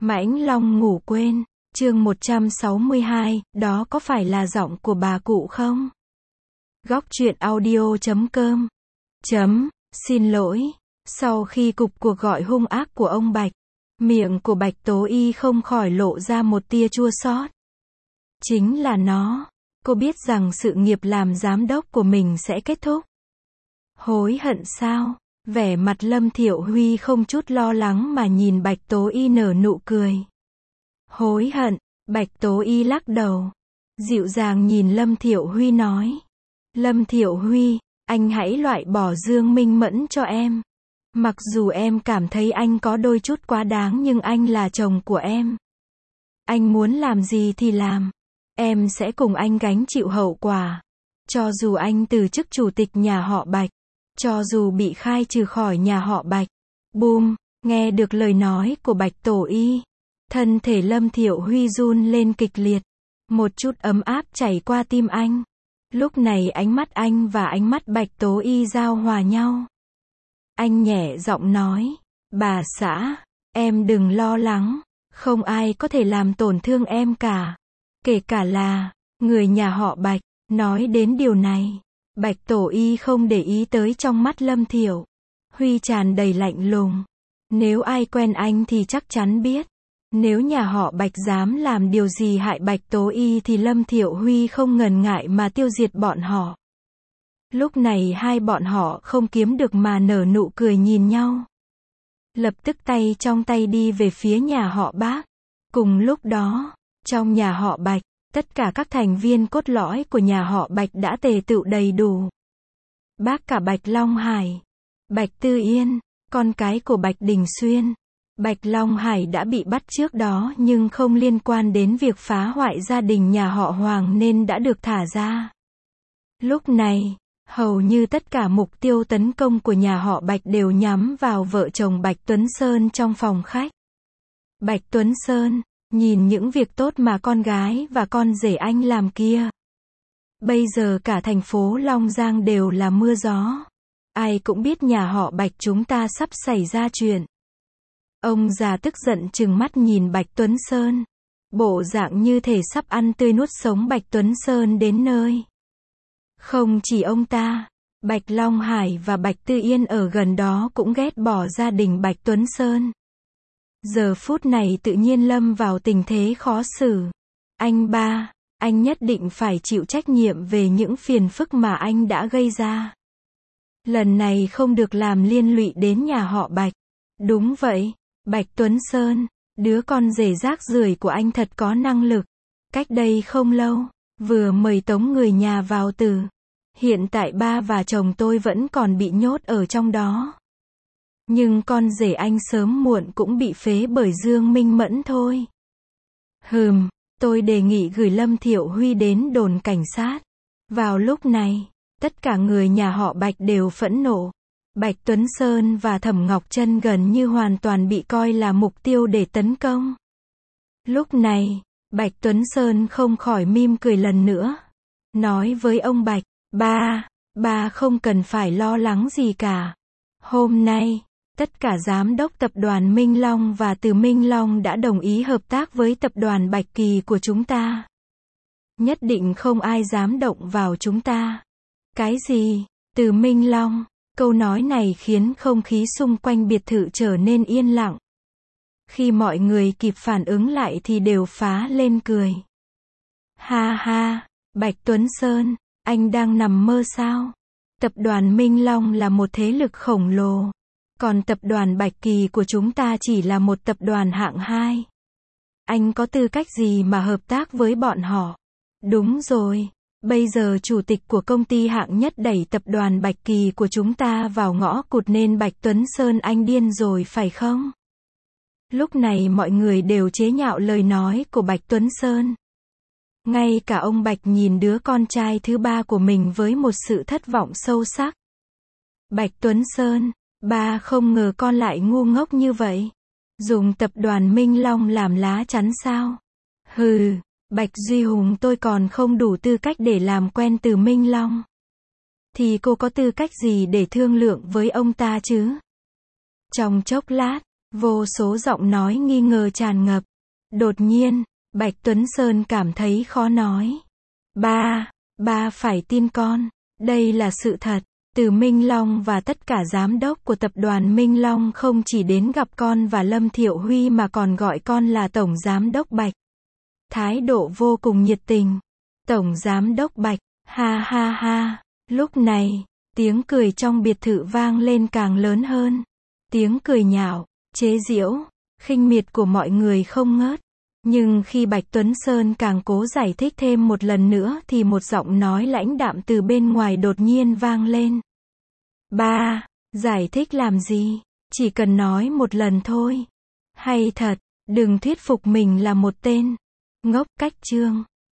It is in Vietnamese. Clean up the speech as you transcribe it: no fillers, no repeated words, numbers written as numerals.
Mãnh Long ngủ quên, chương 162, đó có phải là giọng của bà cụ không? Góc truyện audio.com. Xin lỗi. Sau khi cục cuộc gọi hung ác của ông Bạch, miệng của Bạch Tố Y không khỏi lộ ra một tia chua xót. Chính là nó. Cô biết rằng sự nghiệp làm giám đốc của mình sẽ kết thúc. Hối hận sao? Vẻ mặt Lâm Thiệu Huy không chút lo lắng mà nhìn Bạch Tố Y nở nụ cười. Hối hận, Bạch Tố Y lắc đầu. Dịu dàng nhìn Lâm Thiệu Huy nói. Lâm Thiệu Huy, anh hãy loại bỏ Dương Minh Mẫn cho em. Mặc dù em cảm thấy anh có đôi chút quá đáng nhưng anh là chồng của em. Anh muốn làm gì thì làm. Em sẽ cùng anh gánh chịu hậu quả. Cho dù anh từ chức chủ tịch nhà họ Bạch. Cho dù bị khai trừ khỏi nhà họ Bạch. Bùm, nghe được lời nói của Bạch Tổ Y. Thân thể Lâm Thiệu Huy run lên kịch liệt. Một chút ấm áp chảy qua tim anh. Lúc này ánh mắt anh và ánh mắt Bạch Tố Y giao hòa nhau. Anh nhẹ giọng nói. Bà xã, em đừng lo lắng. Không ai có thể làm tổn thương em cả. Kể cả là người nhà họ Bạch. Nói đến điều này, Bạch Tổ Y không để ý tới trong mắt Lâm Thiệu Huy tràn đầy lạnh lùng. Nếu ai quen anh thì chắc chắn biết. Nếu nhà họ Bạch dám làm điều gì hại Bạch Tố Y thì Lâm Thiệu Huy không ngần ngại mà tiêu diệt bọn họ. Lúc này hai bọn họ không kiếm được mà nở nụ cười nhìn nhau. Lập tức tay trong tay đi về phía nhà họ Bác. Cùng lúc đó, trong nhà họ Bạch, tất cả các thành viên cốt lõi của nhà họ Bạch đã tề tựu đầy đủ. Bác cả Bạch Long Hải, Bạch Tư Yên, con cái của Bạch Đình Xuyên. Bạch Long Hải đã bị bắt trước đó nhưng không liên quan đến việc phá hoại gia đình nhà họ Hoàng nên đã được thả ra. Lúc này, hầu như tất cả mục tiêu tấn công của nhà họ Bạch đều nhắm vào vợ chồng Bạch Tuấn Sơn trong phòng khách. Bạch Tuấn Sơn, nhìn những việc tốt mà con gái và con rể anh làm kia. Bây giờ cả thành phố Long Giang đều là mưa gió. Ai cũng biết nhà họ Bạch chúng ta sắp xảy ra chuyện. Ông già tức giận trừng mắt nhìn Bạch Tuấn Sơn. Bộ dạng như thể sắp ăn tươi nuốt sống Bạch Tuấn Sơn đến nơi. Không chỉ ông ta, Bạch Long Hải và Bạch Tư Yên ở gần đó cũng ghét bỏ gia đình Bạch Tuấn Sơn. Giờ phút này tự nhiên lâm vào tình thế khó xử. Anh ba, anh nhất định phải chịu trách nhiệm về những phiền phức mà anh đã gây ra. Lần này không được làm liên lụy đến nhà họ Bạch. Đúng vậy, Bạch Tuấn Sơn, đứa con rể rác rưởi của anh thật có năng lực. Cách đây không lâu, vừa mời tống người nhà vào từ. Hiện tại ba và chồng tôi vẫn còn bị nhốt ở trong đó. Nhưng con rể anh sớm muộn cũng bị phế bởi Dương Minh Mẫn thôi. Tôi đề nghị gửi Lâm Thiệu Huy đến đồn cảnh sát. Vào lúc này, tất cả người nhà họ Bạch đều phẫn nộ. Bạch Tuấn Sơn và Thẩm Ngọc Trân gần như hoàn toàn bị coi là mục tiêu để tấn công. Lúc này, Bạch Tuấn Sơn không khỏi mỉm cười lần nữa. Nói với ông Bạch, ba không cần phải lo lắng gì cả. Hôm nay, tất cả giám đốc tập đoàn Minh Long và Từ Minh Long đã đồng ý hợp tác với tập đoàn Bạch Kỳ của chúng ta. Nhất định không ai dám động vào chúng ta. Cái gì? Từ Minh Long? Câu nói này khiến không khí xung quanh biệt thự trở nên yên lặng. Khi mọi người kịp phản ứng lại thì đều phá lên cười. Ha ha, Bạch Tuấn Sơn, anh đang nằm mơ sao? Tập đoàn Minh Long là một thế lực khổng lồ. Còn tập đoàn Bạch Kỳ của chúng ta chỉ là một tập đoàn hạng 2. Anh có tư cách gì mà hợp tác với bọn họ? Đúng rồi, bây giờ chủ tịch của công ty hạng nhất đẩy tập đoàn Bạch Kỳ của chúng ta vào ngõ cụt nên Bạch Tuấn Sơn anh điên rồi phải không? Lúc này mọi người đều chế nhạo lời nói của Bạch Tuấn Sơn. Ngay cả ông Bạch nhìn đứa con trai thứ ba của mình với một sự thất vọng sâu sắc. Bạch Tuấn Sơn, ba không ngờ con lại ngu ngốc như vậy. Dùng tập đoàn Minh Long làm lá chắn sao? Bạch Duy Hùng tôi còn không đủ tư cách để làm quen Từ Minh Long. Thì cô có tư cách gì để thương lượng với ông ta chứ? Trong chốc lát, Vô số giọng nói nghi ngờ tràn ngập. Đột nhiên, Bạch Tuấn Sơn cảm thấy khó nói. Ba phải tin con. Đây là sự thật. Từ Minh Long và tất cả giám đốc của tập đoàn Minh Long không chỉ đến gặp con và Lâm Thiệu Huy mà còn gọi con là Tổng Giám đốc Bạch. Thái độ vô cùng nhiệt tình. Tổng Giám đốc Bạch, ha ha ha. Lúc này, tiếng cười trong biệt thự vang lên càng lớn hơn. Tiếng cười nhạo, chế giễu, khinh miệt của mọi người không ngớt. Nhưng khi Bạch Tuấn Sơn càng cố giải thích thêm một lần nữa thì một giọng nói lãnh đạm từ bên ngoài đột nhiên vang lên. Ba, giải thích làm gì? Chỉ cần nói một lần thôi. Hay thật, đừng thuyết phục mình là một tên ngốc. Cách chương